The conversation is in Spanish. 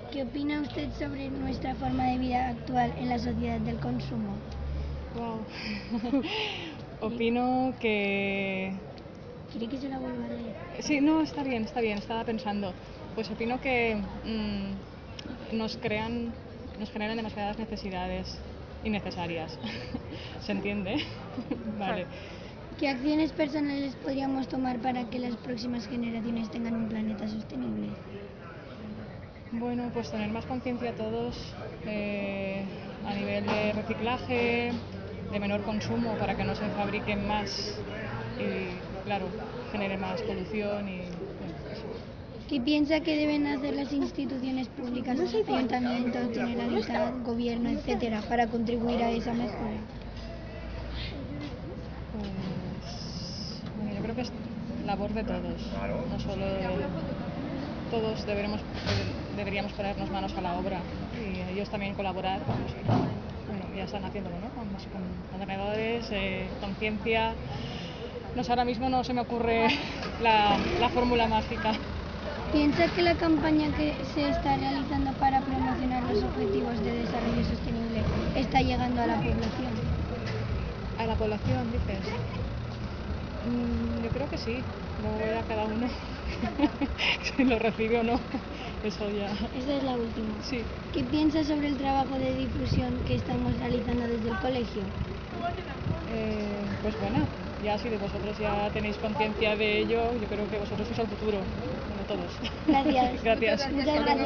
¿Qué opina usted sobre nuestra forma de vida actual en la sociedad del consumo? Wow. Opino que... ¿Quiere que se la vuelva a leer? Sí, no, está bien, estaba pensando. Pues opino que nos generan demasiadas necesidades innecesarias. ¿Se entiende? Vale. ¿Qué acciones personales podríamos tomar para que las próximas generaciones tengan un planeta sostenible? Bueno, pues tener más conciencia todos a nivel de reciclaje, de menor consumo para que no se fabriquen más y, claro, genere más polución y bueno, eso. ¿Qué piensa que deben hacer las instituciones públicas, ayuntamientos, generalitat, gobierno, etcétera, para contribuir a esa mejora? Pues, bueno, yo creo que es labor de todos, no solo todos deberíamos ponernos manos a la obra y ellos también colaborar, pues, bueno, ya están haciéndolo, ¿no? Con contenedores, conciencia. No sé, ahora mismo no se me ocurre la fórmula mágica. ¿Piensa que la campaña que se está realizando para promocionar los objetivos de desarrollo sostenible está llegando a la población? ¿A la población, dices? Yo creo que sí, luego ya cada uno si lo recibe o no, eso ya... Esa es la última. Sí. ¿Qué piensa sobre el trabajo de difusión que estamos realizando desde el colegio? Pues bueno, ya si de vosotros ya tenéis conciencia de ello, yo creo que vosotros sois el futuro, bueno, todos. Gracias. Gracias. Muchas gracias.